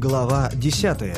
Глава 10.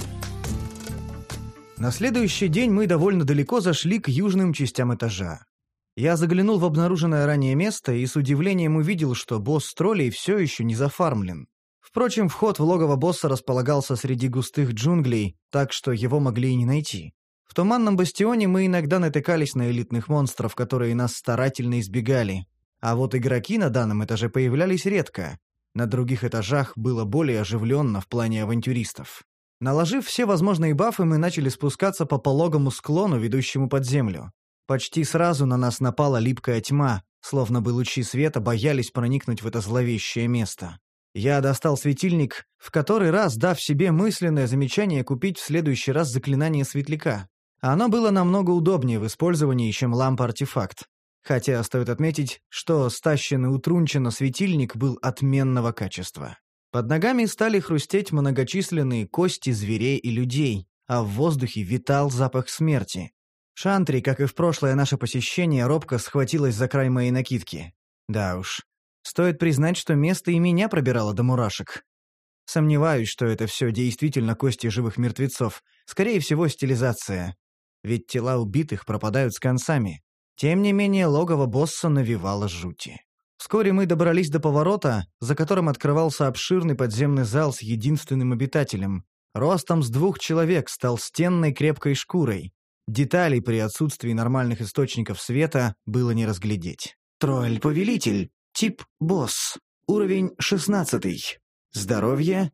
На следующий день мы довольно далеко зашли к южным частям этажа. Я заглянул в обнаруженное ранее место и с удивлением увидел, что босс троллей все еще не зафармлен. Впрочем, вход в логово босса располагался среди густых джунглей, так что его могли и не найти. В Туманном Бастионе мы иногда натыкались на элитных монстров, которые нас старательно избегали. А вот игроки на данном этаже появлялись редко. На других этажах было более оживленно в плане авантюристов. Наложив все возможные бафы, мы начали спускаться по пологому склону, ведущему под землю. Почти сразу на нас напала липкая тьма, словно бы лучи света боялись проникнуть в это зловещее место. Я достал светильник, в который раз дав себе мысленное замечание купить в следующий раз заклинание светляка. Оно было намного удобнее в использовании, чем лампа-артефакт. Хотя стоит отметить, что стащенный у Трунчина светильник был отменного качества. Под ногами стали хрустеть многочисленные кости зверей и людей, а в воздухе витал запах смерти. Шантри, как и в прошлое наше посещение, робко схватилась за край моей накидки. Да уж, стоит признать, что место и меня пробирало до мурашек. Сомневаюсь, что это все действительно кости живых мертвецов, скорее всего, стилизация. Ведь тела убитых пропадают с концами. Тем не менее, логово босса навевало жути. Вскоре мы добрались до поворота, за которым открывался обширный подземный зал с единственным обитателем. Ростом с 2 человек с толстенной крепкой шкурой. Деталей при отсутствии нормальных источников света было не разглядеть. Тролль-повелитель. Тип босс. Уровень 16. Здоровье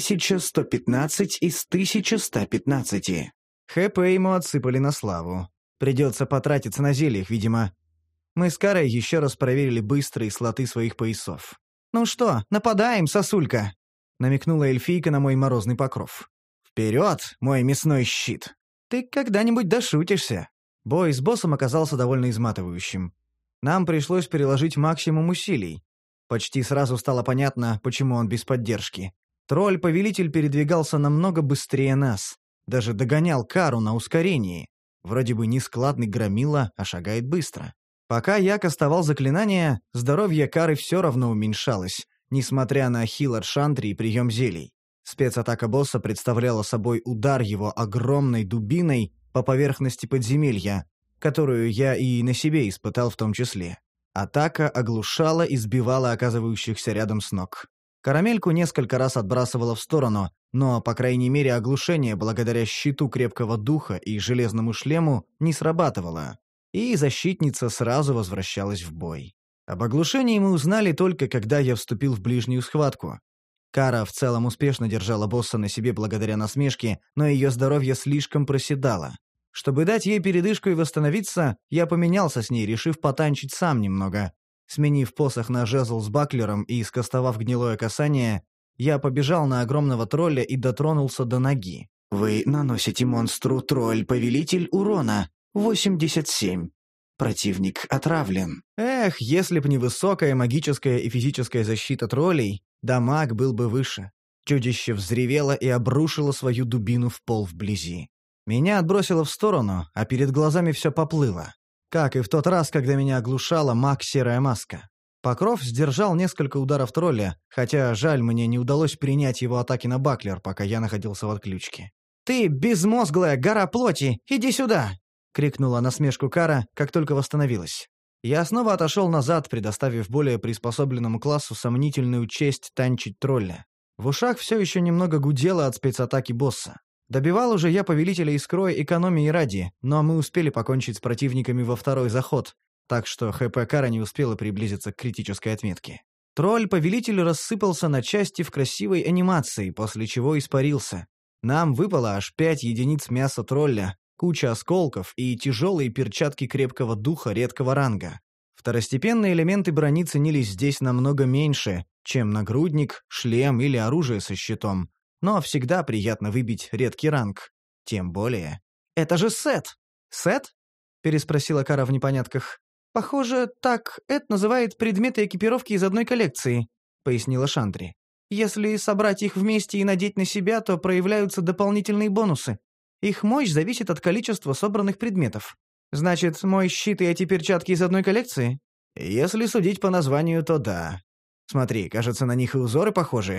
1115 из 1115. ХП ему отсыпали на славу. Придется потратиться на зельях, видимо. Мы с Карой еще раз проверили быстрые слоты своих поясов. «Ну что, нападаем, сосулька?» — намекнула эльфийка на мой морозный покров. «Вперед, мой мясной щит!» «Ты когда-нибудь дошутишься?» Бой с боссом оказался довольно изматывающим. Нам пришлось приложить максимум усилий. Почти сразу стало понятно, почему он без поддержки. Тролль-повелитель передвигался намного быстрее нас. Даже догонял Кару на ускорении. Вроде бы нескладный громила, а шагает быстро. Пока я кастовал заклинания, здоровье Кары все равно уменьшалось, несмотря на хил от Шантри и прием зелий. Спецатака босса представляла собой удар его огромной дубиной по поверхности подземелья, которую я и на себе испытал в том числе. Атака оглушала и сбивала оказывающихся рядом с ног. Карамельку несколько раз отбрасывала в сторону, но, по крайней мере, оглушение благодаря щиту крепкого духа и железному шлему не срабатывало, и защитница сразу возвращалась в бой. Об оглушении мы узнали только, когда я вступил в ближнюю схватку. Кара в целом успешно держала босса на себе благодаря насмешке, но ее здоровье слишком проседало. Чтобы дать ей передышку и восстановиться, я поменялся с ней, решив потанчить сам немного. Сменив посох на жезл с баклером и скостовав гнилое касание, я побежал на огромного тролля и дотронулся до ноги. Вы наносите монстру тролль-повелитель урона 87. Противник отравлен. Эх, если б не высокая магическая и физическая защита троллей, дамаг был бы выше. Чудище взревело и обрушило свою дубину в пол вблизи. Меня отбросило в сторону, а перед глазами все поплыло. Как и в тот раз, когда меня оглушала маг-серая маска. Покров сдержал несколько ударов тролля, хотя жаль, мне не удалось принять его атаки на баклер, пока я находился в отключке. «Ты, безмозглая гора плоти, иди сюда!» — крикнула насмешку Кара, как только восстановилась. Я снова отошел назад, предоставив более приспособленному классу сомнительную честь танчить тролля. В ушах все еще немного гудело от спецатаки босса. Добивал уже я повелителя искрой экономии ради, но мы успели покончить с противниками во второй заход, так что ХП Кара не успела приблизиться к критической отметке. Тролль-повелитель рассыпался на части в красивой анимации, после чего испарился. Нам выпало аж 5 единиц мяса тролля, куча осколков и тяжелые перчатки крепкого духа редкого ранга. Второстепенные элементы брони ценились здесь намного меньше, чем нагрудник, шлем или оружие со щитом. Но всегда приятно выбить редкий ранг. Тем более... «Это же Сет!» «Сет?» — переспросила Кара в непонятках. «Похоже, так Эд называет предметы экипировки из одной коллекции», — пояснила Шантри. «Если собрать их вместе и надеть на себя, то проявляются дополнительные бонусы. Их мощь зависит от количества собранных предметов. Значит, мой щит и эти перчатки из одной коллекции?» «Если судить по названию, то да. Смотри, кажется, на них и узоры похожие.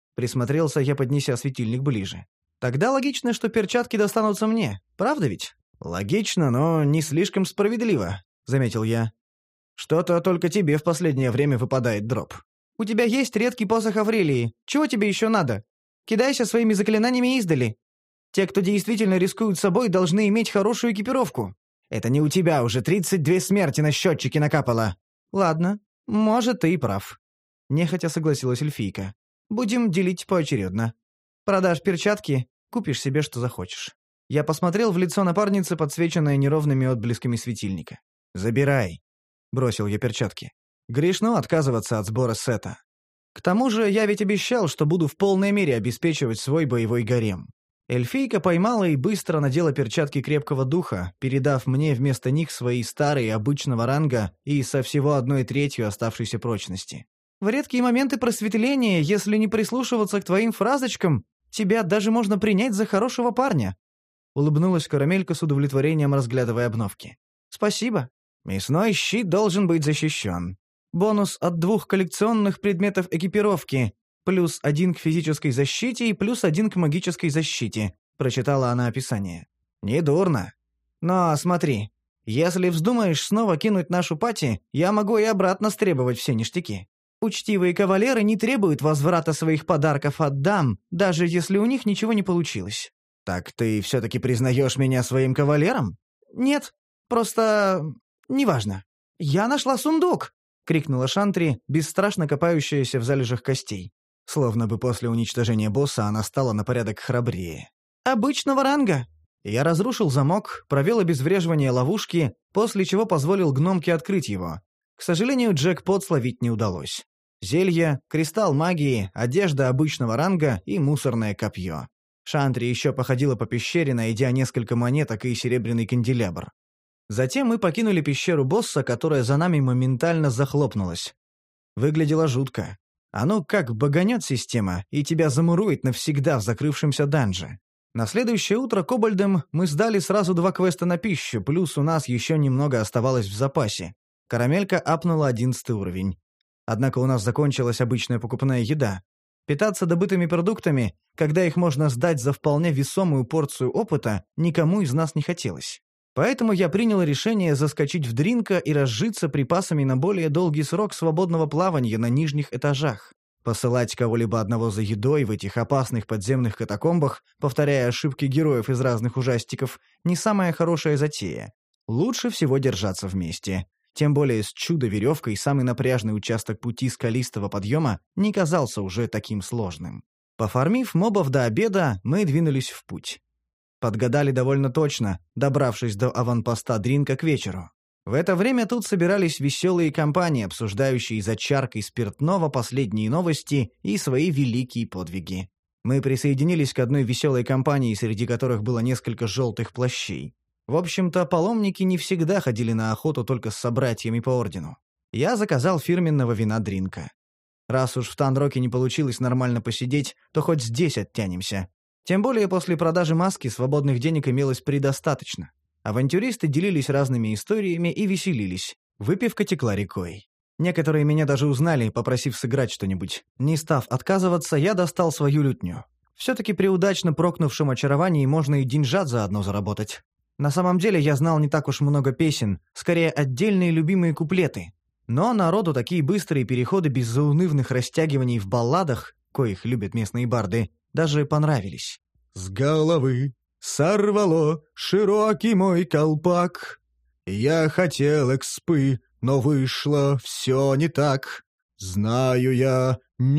Присмотрелся я, поднеся светильник ближе. «Тогда логично, что перчатки достанутся мне, правда ведь?» «Логично, но не слишком справедливо», — заметил я. «Что-то только тебе в последнее время выпадает дроп». «У тебя есть редкий посох Аврелии. Чего тебе еще надо? Кидайся своими заклинаниями издали. Те, кто действительно рискуют собой, должны иметь хорошую экипировку». «Это не у тебя уже 32 смерти на счетчике накапало». «Ладно, может, ты и прав». Нехотя согласилась эльфийка. «Будем делить поочередно. Продашь перчатки, купишь себе, что захочешь». Я посмотрел в лицо напарницы, подсвеченное неровными отблесками светильника. «Забирай», — бросил я перчатки. «Грешно отказываться от сбора сета. К тому же я ведь обещал, что буду в полной мере обеспечивать свой боевой гарем». Эльфийка поймала и быстро надела перчатки крепкого духа, передав мне вместо них свои старые обычного ранга и со всего 1/3 оставшейся прочности. «В редкие моменты просветления, если не прислушиваться к твоим фразочкам, тебя даже можно принять за хорошего парня», — улыбнулась Карамелька с удовлетворением, разглядывая обновки. «Спасибо. Мясной щит должен быть защищен. Бонус от 2 коллекционных предметов экипировки, +1 к физической защите и +1 к магической защите», — прочитала она описание. «Недурно. Но смотри, если вздумаешь снова кинуть нашу пати, я могу и обратно стребовать все ништяки. Учтивые кавалеры не требуют возврата своих подарков от дам, даже если у них ничего не получилось». «Так ты все-таки признаешь меня своим кавалером?» «Нет, просто... неважно. Я нашла сундук!» — крикнула Шантри, бесстрашно копающаяся в залежах костей. Словно бы после уничтожения босса она стала на порядок храбрее. «Обычного ранга!» Я разрушил замок, провел обезвреживание ловушки, после чего позволил гномке открыть его. К сожалению, джекпот словить не удалось. Зелье, кристалл магии, одежда обычного ранга и мусорное копье. Шантри еще походила по пещере, найдя несколько монеток и серебряный канделябр. Затем мы покинули пещеру босса, которая за нами моментально захлопнулась. Выглядело жутко. Оно как баганет система, и тебя замурует навсегда в закрывшемся данже. На следующее утро кобальдам мы сдали сразу 2 квеста на пищу, плюс у нас еще немного оставалось в запасе. Карамелька апнула 11 уровень. Однако у нас закончилась обычная покупная еда. Питаться добытыми продуктами, когда их можно сдать за вполне весомую порцию опыта, никому из нас не хотелось. Поэтому я принял решение заскочить в Дринка и разжиться припасами на более долгий срок свободного плавания на нижних этажах. Посылать кого-либо одного за едой в этих опасных подземных катакомбах, повторяя ошибки героев из разных ужастиков, не самая хорошая затея. Лучше всего держаться вместе. Тем более с чудо-веревкой самый напряжный участок пути скалистого подъема не казался уже таким сложным. Пофармив мобов до обеда, мы двинулись в путь. Подгадали довольно точно, добравшись до аванпоста Дринка к вечеру. В это время тут собирались веселые компании, обсуждающие за чаркой спиртного последние новости и свои великие подвиги. Мы присоединились к одной веселой компании, среди которых было несколько желтых плащей. В общем-то, паломники не всегда ходили на охоту только с собратьями по ордену. Я заказал фирменного вина Дринка. Раз уж в Танроке не получилось нормально посидеть, то хоть здесь оттянемся. Тем более после продажи маски свободных денег имелось предостаточно. Авантюристы делились разными историями и веселились. Выпивка текла рекой. Некоторые меня даже узнали, попросив сыграть что-нибудь. Не став отказываться, я достал свою лютню. Все-таки при удачно прокнувшем очаровании можно и деньжат заодно заработать. На самом деле я знал не так уж много песен, скорее отдельные любимые куплеты. Но народу такие быстрые переходы без заунывных растягиваний в балладах, коих любят местные барды, даже понравились. «С головы сорвало широкий мой колпак. Я хотел экспы, но вышло все не так. Знаю я,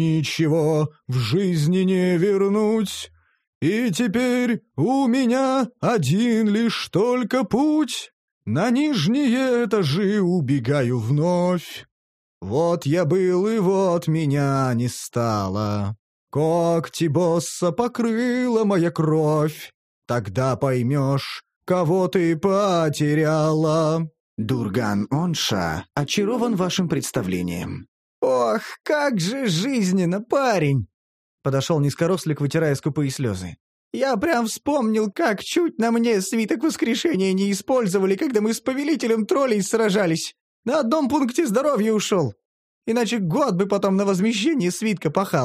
ничего в жизни не вернуть. И теперь у меня один лишь только путь. На нижние этажи убегаю вновь. Вот я был, и вот меня не стало. Когти босса покрыла моя кровь. Тогда поймешь, кого ты потеряла». Дурган Онша очарован вашим представлением. «Ох, как же жизненно, парень!» Подошел низкорослик, вытирая скупые слезы. «Я прям вспомнил, как чуть на мне свиток воскрешения не использовали, когда мы с повелителем троллей сражались. На одном пункте здоровья ушел. Иначе год бы потом на возмещение свитка пахал».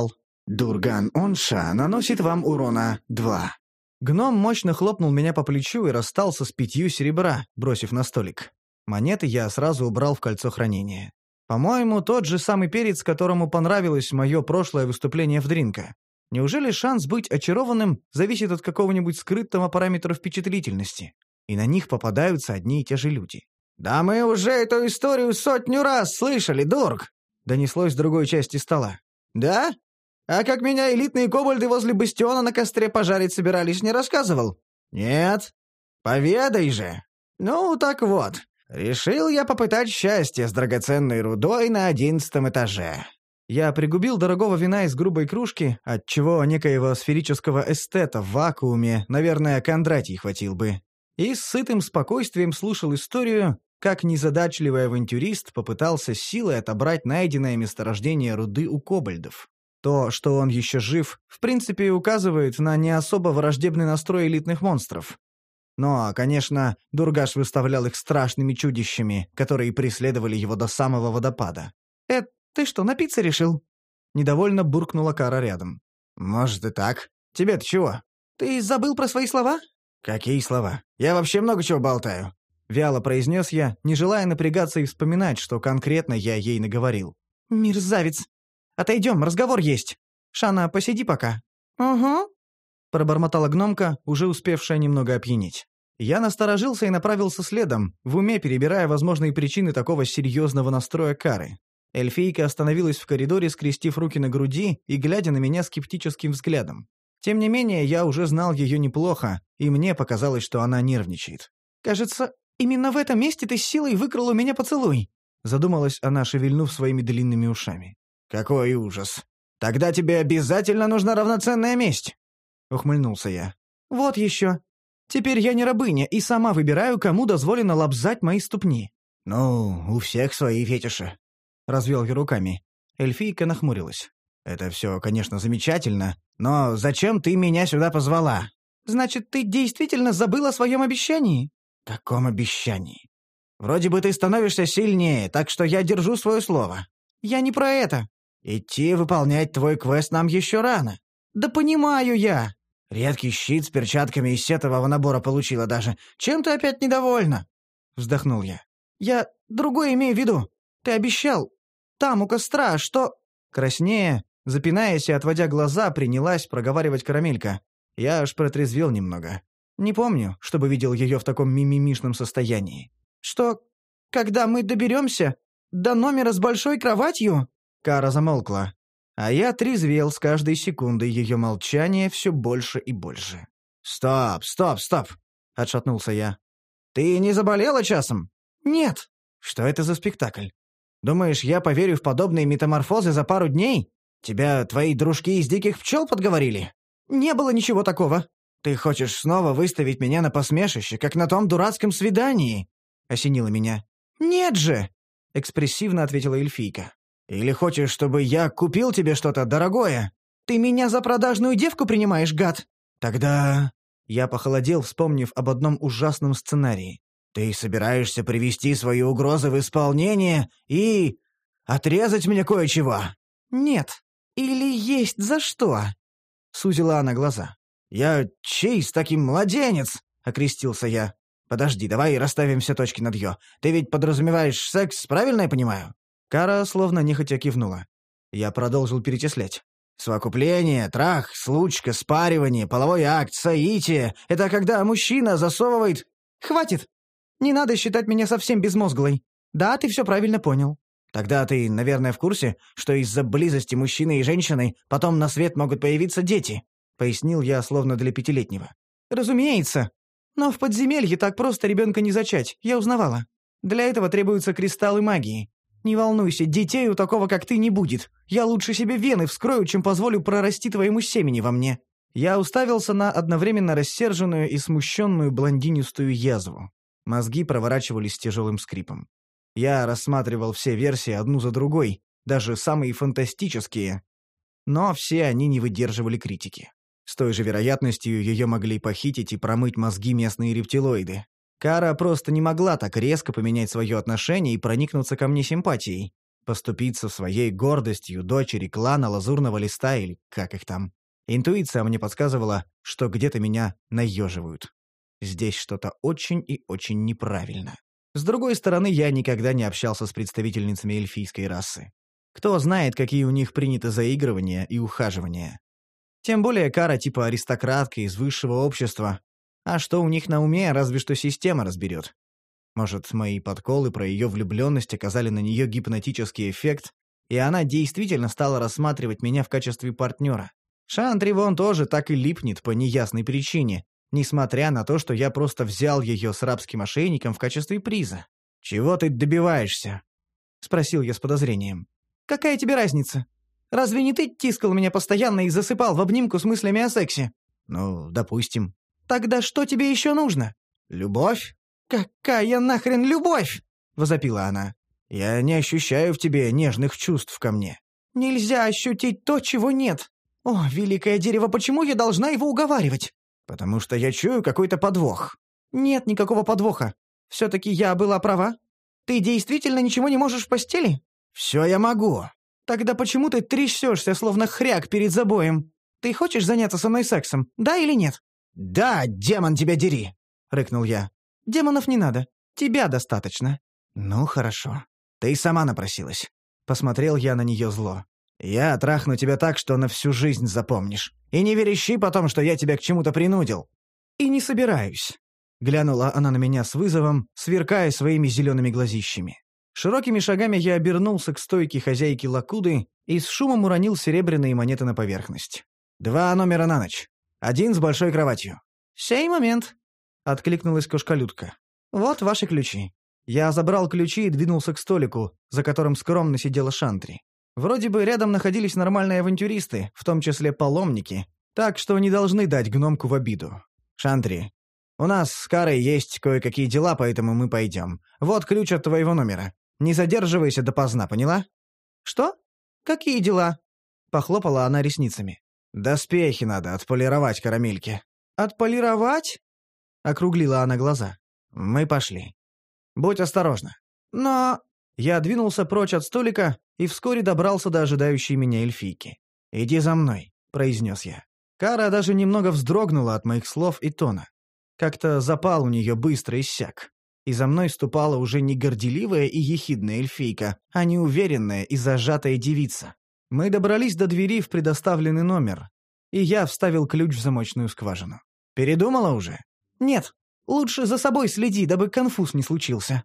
Дурган Онша наносит вам урона 2. Гном мощно хлопнул меня по плечу и расстался с 5 серебра, бросив на столик. Монеты я сразу убрал в кольцо хранения. По-моему, тот же самый перец, которому понравилось мое прошлое выступление в Дринка. Неужели шанс быть очарованным зависит от какого-нибудь скрытого параметра впечатлительности? И на них попадаются одни и те же люди. «Да мы уже эту историю 100 раз слышали, Дург!» Донеслось с другой части стола. «Да? А как меня элитные кобальды возле бастиона на костре пожарить собирались, не рассказывал?» «Нет. Поведай же!» «Ну, так вот. Решил я попытать счастье с драгоценной рудой на 11 этаже». Я пригубил дорогого вина из грубой кружки, отчего некоего сферического эстета в вакууме, наверное, Кондратий хватил бы. И с сытым спокойствием слушал историю, как незадачливый авантюрист попытался силой отобрать найденное месторождение руды у кобальдов. То, что он еще жив, в принципе, указывает на не особо враждебный настрой элитных монстров. Но, конечно, Дургаш выставлял их страшными чудищами, которые преследовали его до самого водопада. Ты что, напиться решил?» Недовольно буркнула Кара рядом. «Может и так. Тебе-то чего? Ты забыл про свои слова?» «Какие слова? Я вообще много чего болтаю», — вяло произнес я, не желая напрягаться и вспоминать, что конкретно я ей наговорил. «Мерзавец! Отойдем, разговор есть. Шана, посиди пока». «Угу», — пробормотала гномка, уже успевшая немного опьянеть. Я насторожился и направился следом, в уме перебирая возможные причины такого серьезного настроя Кары. Эльфийка остановилась в коридоре, скрестив руки на груди и глядя на меня скептическим взглядом. Тем не менее, я уже знал ее неплохо, и мне показалось, что она нервничает. «Кажется, именно в этом месте ты с силой выкрал у меня поцелуй», задумалась она, шевельнув своими длинными ушами. «Какой ужас! Тогда тебе обязательно нужна равноценная месть!» Ухмыльнулся я. «Вот еще. Теперь я не рабыня и сама выбираю, кому дозволено лобзать мои ступни». «Ну, у всех свои фетиши», — развел я руками. Эльфийка нахмурилась. «Это все, конечно, замечательно, но зачем ты меня сюда позвала?» «Значит, ты действительно забыл о своем обещании?» «Каком обещании? Вроде бы ты становишься сильнее, так что я держу свое слово». «Я не про это». «Идти выполнять твой квест нам еще рано». «Да понимаю я». «Редкий щит с перчатками из сетового набора получила даже. Чем ты опять недовольна?» Вздохнул я. «Я другое имею в виду. Ты обещал. Там, у костра, что...» Краснея, запинаясь и отводя глаза, принялась проговаривать Карамелька. Я аж протрезвел немного. Не помню, чтобы видел ее в таком мимимишном состоянии. «Что, когда мы доберемся до номера с большой кроватью?» Кара замолкла. А я трезвел с каждой секундой ее молчания все больше и больше. «Стоп, стоп, стоп!» — отшатнулся я. «Ты не заболела часом?» «Нет». «Что это за спектакль? Думаешь, я поверю в подобные метаморфозы за пару дней? Тебя твои дружки из диких пчел подговорили?» «Не было ничего такого». «Ты хочешь снова выставить меня на посмешище, как на том дурацком свидании?» — осенило меня. «Нет же!» — экспрессивно ответила эльфийка. «Или хочешь, чтобы я купил тебе что-то дорогое? Ты меня за продажную девку принимаешь, гад?» «Тогда...» Я похолодел, вспомнив об одном ужасном сценарии. «Ты собираешься привести свои угрозы в исполнение и... отрезать мне кое-чего?» «Нет. Или есть за что?» — сузила она глаза. «Я чей с таким младенец?» — окрестился я. «Подожди, давай расставим все точки над «ё». Ты ведь подразумеваешь секс, правильно я понимаю?» Кара словно нехотя кивнула. Я продолжил перечислять. «Совокупление, трах, случка, спаривание, половой акт, соитие — это когда мужчина засовывает...» «Хватит! Не надо считать меня совсем безмозглой. Да, ты все правильно понял». «Тогда ты, наверное, в курсе, что из-за близости мужчины и женщины потом на свет могут появиться дети?» — пояснил я, словно для 5-летнего. «Разумеется. Но в подземелье так просто ребенка не зачать, я узнавала. Для этого требуются кристаллы магии. Не волнуйся, детей у такого, как ты, не будет. Я лучше себе вены вскрою, чем позволю прорасти твоему семени во мне». Я уставился на одновременно рассерженную и смущенную блондинистую язву. Мозги проворачивались с тяжелым скрипом. Я рассматривал все версии одну за другой, даже самые фантастические. Но все они не выдерживали критики. С той же вероятностью ее могли похитить и промыть мозги местные рептилоиды. Кара просто не могла так резко поменять свое отношение и проникнуться ко мне симпатией. Поступиться своей гордостью дочери клана Лазурного Листа или как их там. Интуиция мне подсказывала, что где-то меня наеживают. Здесь что-то очень и очень неправильно. С другой стороны, я никогда не общался с представительницами эльфийской расы. Кто знает, какие у них приняты заигрывания и ухаживания. Тем более Кара типа аристократка из высшего общества. А что у них на уме, разве что система разберет. Может, мои подколы про ее влюбленность оказали на нее гипнотический эффект, и она действительно стала рассматривать меня в качестве партнера. Шантри вон тоже так и липнет по неясной причине, несмотря на то, что я просто взял ее с рабским ошейником в качестве приза. «Чего ты добиваешься?» — спросил я с подозрением. «Какая тебе разница? Разве не ты тискал меня постоянно и засыпал в обнимку с мыслями о сексе?» «Ну, допустим». «Тогда что тебе еще нужно?» «Любовь?» «Какая нахрен любовь?» — возопила она. «Я не ощущаю в тебе нежных чувств ко мне». «Нельзя ощутить то, чего нет. О, великое дерево, почему я должна его уговаривать?» «Потому что я чую какой-то подвох». «Нет никакого подвоха. Все-таки я была права. Ты действительно ничего не можешь в постели?» «Все я могу». «Тогда почему ты трясешься, словно хряк перед забоем? Ты хочешь заняться со мной сексом, да или нет?» «Да, демон тебя дери!» — рыкнул я. «Демонов не надо. Тебя достаточно». «Ну, хорошо. Ты сама напросилась». Посмотрел я на нее зло. «Я трахну тебя так, что на всю жизнь запомнишь. И не верещи потом, что я тебя к чему-то принудил». «И не собираюсь». Глянула она на меня с вызовом, сверкая своими зелеными глазищами. Широкими шагами я обернулся к стойке хозяйки Лакуды и с шумом уронил серебряные монеты на поверхность. 2 номера на ночь. 1 с большой кроватью. «Сей момент», — откликнулась кошкалютка. «Вот ваши ключи». Я забрал ключи и двинулся к столику, за которым скромно сидела Шантри. Вроде бы рядом находились нормальные авантюристы, в том числе паломники, так что не должны дать гномку в обиду. «Шантри, у нас с Карой есть кое-какие дела, поэтому мы пойдем. Вот ключ от твоего номера. Не задерживайся допоздна, поняла?» «Что? Какие дела?» — похлопала она ресницами. «Доспехи надо отполировать, карамельки». «Отполировать?» — округлила она глаза. «Мы пошли. Будь осторожна». «Но...» Я двинулся прочь от столика и вскоре добрался до ожидающей меня эльфийки. «Иди за мной», — произнес я. Кара даже немного вздрогнула от моих слов и тона. Как-то запал у нее быстро иссяк. И за мной ступала уже не горделивая и ехидная эльфийка, а неуверенная и зажатая девица. Мы добрались до двери в предоставленный номер, и я вставил ключ в замочную скважину. «Передумала уже?» «Нет. Лучше за собой следи, дабы конфуз не случился».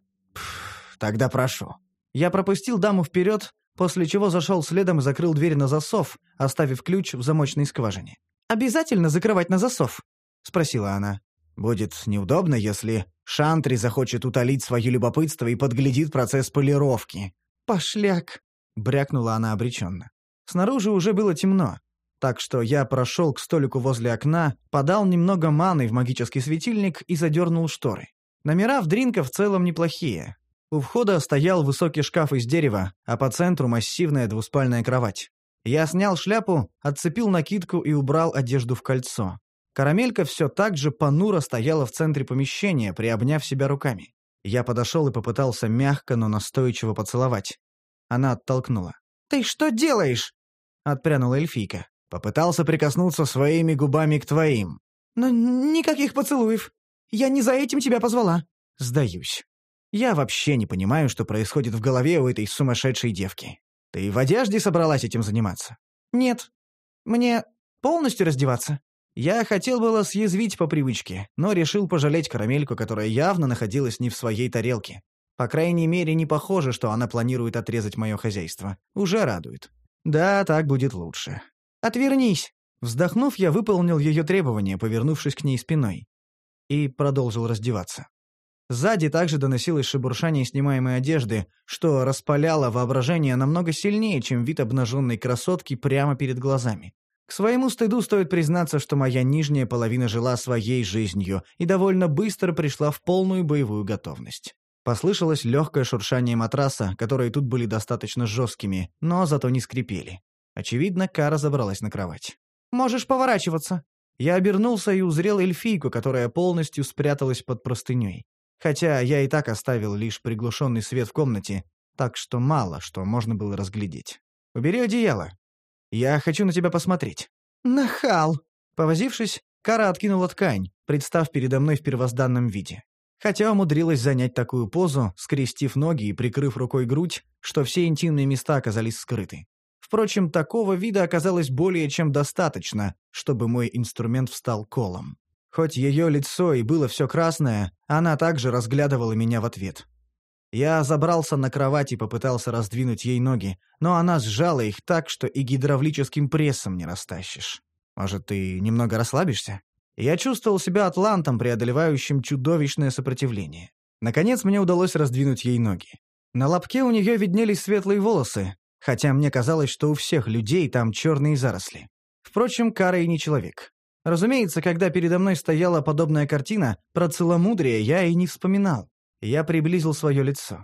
«Тогда прошу». Я пропустил даму вперед, после чего зашел следом и закрыл дверь на засов, оставив ключ в замочной скважине. «Обязательно закрывать на засов?» — спросила она. «Будет неудобно, если Шантри захочет утолить свое любопытство и подглядит процесс полировки». «Пошляк!» — брякнула она обреченно. Снаружи уже было темно, так что я прошел к столику возле окна, подал немного маны в магический светильник и задернул шторы. Номера в Дринка в целом неплохие. У входа стоял высокий шкаф из дерева, а по центру массивная двуспальная кровать. Я снял шляпу, отцепил накидку и убрал одежду в кольцо. Карамелька все так же понуро стояла в центре помещения, приобняв себя руками. Я подошел и попытался мягко, но настойчиво поцеловать. Она оттолкнула. «Ты что делаешь?» — отпрянула эльфийка. «Попытался прикоснуться своими губами к твоим». «Но никаких поцелуев. Я не за этим тебя позвала». «Сдаюсь. Я вообще не понимаю, что происходит в голове у этой сумасшедшей девки. Ты в одежде собралась этим заниматься?» «Нет. Мне полностью раздеваться?» Я хотел было съязвить по привычке, но решил пожалеть карамельку, которая явно находилась не в своей тарелке. По крайней мере, не похоже, что она планирует отрезать мое хозяйство. Уже радует. Да, так будет лучше. «Отвернись!» Вздохнув, я выполнил ее требование, повернувшись к ней спиной. И продолжил раздеваться. Сзади также доносилось шебуршание снимаемой одежды, что распаляло воображение намного сильнее, чем вид обнаженной красотки прямо перед глазами. К своему стыду стоит признаться, что моя нижняя половина жила своей жизнью и довольно быстро пришла в полную боевую готовность. Послышалось легкое шуршание матраса, которые тут были достаточно жесткими, но зато не скрипели. Очевидно, Кара забралась на кровать. «Можешь поворачиваться». Я обернулся и узрел эльфийку, которая полностью спряталась под простыней. Хотя я и так оставил лишь приглушенный свет в комнате, так что мало что можно было разглядеть. «Убери одеяло. Я хочу на тебя посмотреть». «Нахал!» Повозившись, Кара откинула ткань, представ передо мной в первозданном виде. Хотя умудрилась занять такую позу, скрестив ноги и прикрыв рукой грудь, что все интимные места оказались скрыты. Впрочем, такого вида оказалось более чем достаточно, чтобы мой инструмент встал колом. Хоть ее лицо и было все красное, она также разглядывала меня в ответ. Я забрался на кровать и попытался раздвинуть ей ноги, но она сжала их так, что и гидравлическим прессом не растащишь. Может, ты немного расслабишься? Я чувствовал себя атлантом, преодолевающим чудовищное сопротивление. Наконец мне удалось раздвинуть ей ноги. На лобке у нее виднелись светлые волосы, хотя мне казалось, что у всех людей там черные заросли. Впрочем, Кара и не человек. Разумеется, когда передо мной стояла подобная картина, про целомудрие я и не вспоминал. Я приблизил свое лицо.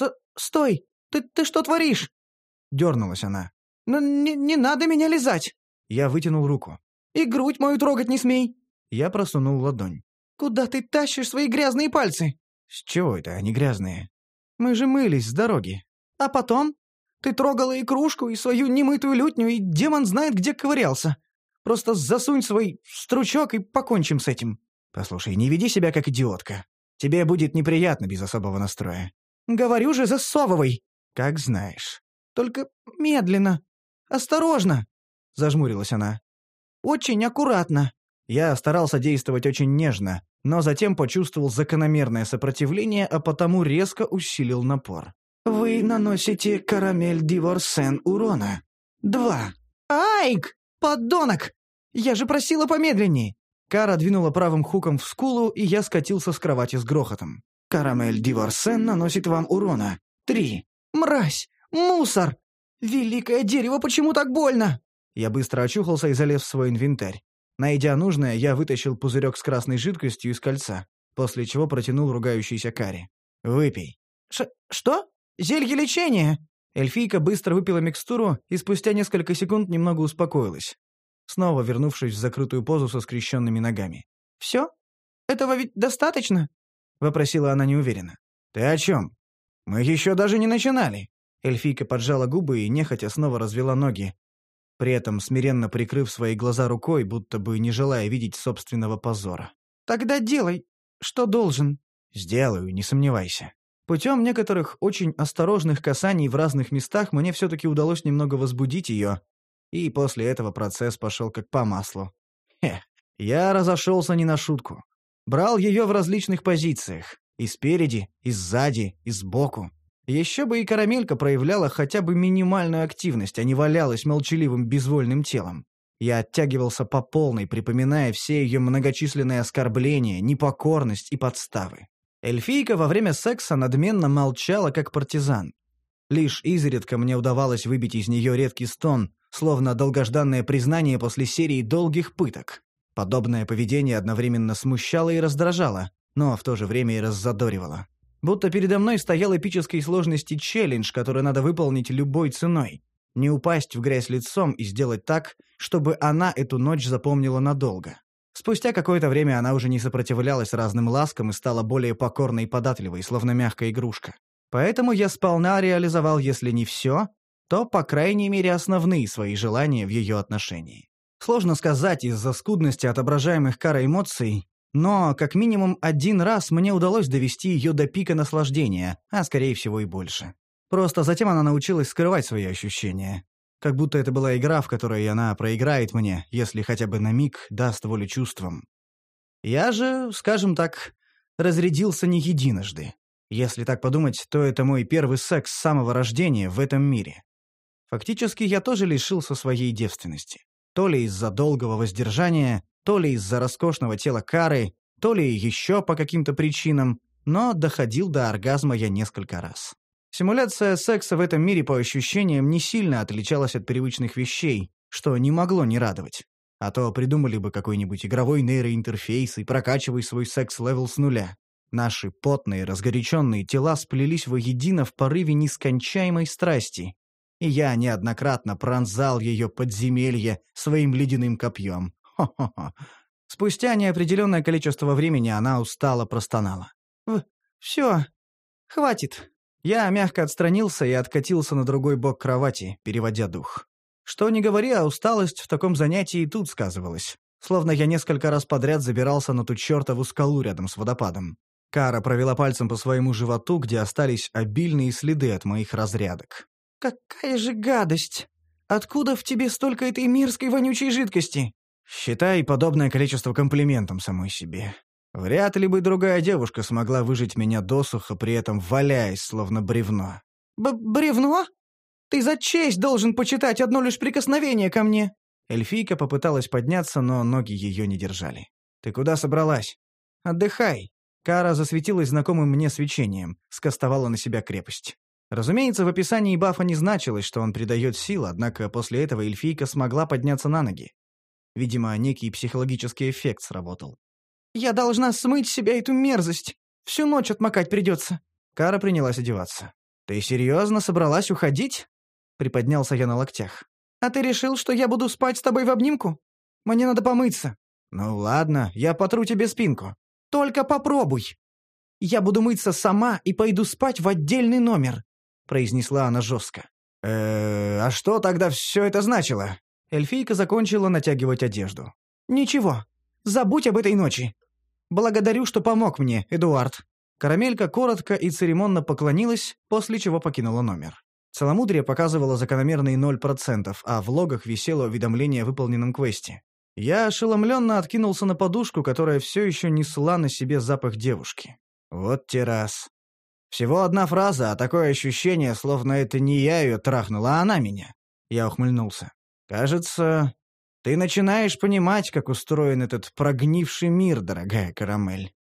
«Стой! Ты что творишь?» Дернулась она. «Не надо меня лизать!» Я вытянул руку. «И грудь мою трогать не смей!» Я просунул ладонь. «Куда ты тащишь свои грязные пальцы?» «С чего это они грязные? Мы же мылись с дороги. А потом? Ты трогала и кружку, и свою немытую лютню, и демон знает, где ковырялся. Просто засунь свой стручок и покончим с этим». «Послушай, не веди себя как идиотка. Тебе будет неприятно без особого настроя». «Говорю же, засовывай!» «Как знаешь. Только медленно. Осторожно!» Зажмурилась она. «Очень аккуратно». Я старался действовать очень нежно, но затем почувствовал закономерное сопротивление, а потому резко усилил напор. «Вы наносите карамель Диворсен урона. 2. «Айк! Подонок! Я же просила помедленнее!» Кара двинула правым хуком в скулу, и я скатился с кровати с грохотом. «Карамель Диворсен наносит вам урона. 3. «Мразь! Мусор! Великое дерево, почему так больно?» Я быстро очухался и залез в свой инвентарь. Найдя нужное, я вытащил пузырек с красной жидкостью из кольца, после чего протянул ругающейся Каре. «Выпей». «Что? Зелье лечения?» Эльфийка быстро выпила микстуру и спустя несколько секунд немного успокоилась, снова вернувшись в закрытую позу со скрещенными ногами. «Все? Этого ведь достаточно?» — вопросила она неуверенно. «Ты о чем? Мы еще даже не начинали». Эльфийка поджала губы и нехотя снова развела ноги, при этом смиренно прикрыв свои глаза рукой, будто бы не желая видеть собственного позора. «Тогда делай, что должен». «Сделаю, не сомневайся». Путем некоторых очень осторожных касаний в разных местах мне все-таки удалось немного возбудить ее, и после этого процесс пошел как по маслу. Я разошелся не на шутку. Брал ее в различных позициях. И спереди, и сзади, и сбоку. Еще бы и карамелька проявляла хотя бы минимальную активность, а не валялась молчаливым безвольным телом. Я оттягивался по полной, припоминая все ее многочисленные оскорбления, непокорность и подставы. Эльфийка во время секса надменно молчала, как партизан. Лишь изредка мне удавалось выбить из нее редкий стон, словно долгожданное признание после серии долгих пыток. Подобное поведение одновременно смущало и раздражало, но в то же время и раззадоривало. Будто передо мной стоял эпической сложности челлендж, который надо выполнить любой ценой. Не упасть в грязь лицом и сделать так, чтобы она эту ночь запомнила надолго. Спустя какое-то время она уже не сопротивлялась разным ласкам и стала более покорной и податливой, словно мягкая игрушка. Поэтому я сполна реализовал, если не все, то, по крайней мере, основные свои желания в ее отношении. Сложно сказать из-за скудности отображаемых Карой эмоций, но, как минимум, один раз мне удалось довести ее до пика наслаждения, а скорее всего и больше. Просто затем она научилась скрывать свои ощущения. Как будто это была игра, в которой она проиграет мне, если хотя бы на миг даст волю чувствам. Я же, скажем так, разрядился не единожды. Если так подумать, то это мой первый секс с самого рождения в этом мире. Фактически я тоже лишился своей девственности. То ли из-за долгого воздержания, то ли из-за роскошного тела Кары, то ли еще по каким-то причинам, но доходил до оргазма я несколько раз. Симуляция секса в этом мире по ощущениям не сильно отличалась от привычных вещей, что не могло не радовать. А то придумали бы какой-нибудь игровой нейроинтерфейс и прокачивай свой секс-левел с нуля. Наши потные, разгоряченные тела сплелись воедино в порыве нескончаемой страсти, и я неоднократно пронзал ее подземелье своим ледяным копьем. Хо-хо-хо. Спустя неопределенное количество времени она устало простонала. «Все, хватит. Я мягко отстранился и откатился на другой бок кровати, переводя дух. Что ни говори, а усталость в таком занятии и тут сказывалась. Словно я несколько раз подряд забирался на ту чертову скалу рядом с водопадом. Кара провела пальцем по своему животу, где остались обильные следы от моих разрядок. «Какая же гадость! Откуда в тебе столько этой мерзкой вонючей жидкости?» «Считай подобное количество комплиментом самой себе. Вряд ли бы другая девушка смогла выжить меня досуха, при этом валяясь, словно бревно». «Бревно? Ты за честь должен почитать одно лишь прикосновение ко мне!» Эльфийка попыталась подняться, но ноги ее не держали. «Ты куда собралась?» «Отдыхай». Кара засветилась знакомым мне свечением, скостовала на себя крепость. Разумеется, в описании бафа не значилось, что он придает сил, однако после этого эльфийка смогла подняться на ноги. Видимо, некий психологический эффект сработал. «Я должна смыть с себя эту мерзость. Всю ночь отмокать придется». Кара принялась одеваться. «Ты серьезно собралась уходить?» Приподнялся я на локтях. «А ты решил, что я буду спать с тобой в обнимку? Мне надо помыться». «Ну ладно, я потру тебе спинку». «Только попробуй. Я буду мыться сама и пойду спать в отдельный номер», произнесла она жестко. А что тогда все это значило?» Эльфийка закончила натягивать одежду. «Ничего. Забудь об этой ночи. Благодарю, что помог мне, Эдуард». Карамелька коротко и церемонно поклонилась, после чего покинула номер. Целомудрие показывало закономерные 0%, а в логах висело уведомление о выполненном квесте. Я ошеломленно откинулся на подушку, которая все еще несла на себе запах девушки. Вот те раз. Всего одна фраза, а такое ощущение, словно это не я ее трахнула, а она меня. Я ухмыльнулся. «Кажется, ты начинаешь понимать, как устроен этот прогнивший мир, дорогая Карамель».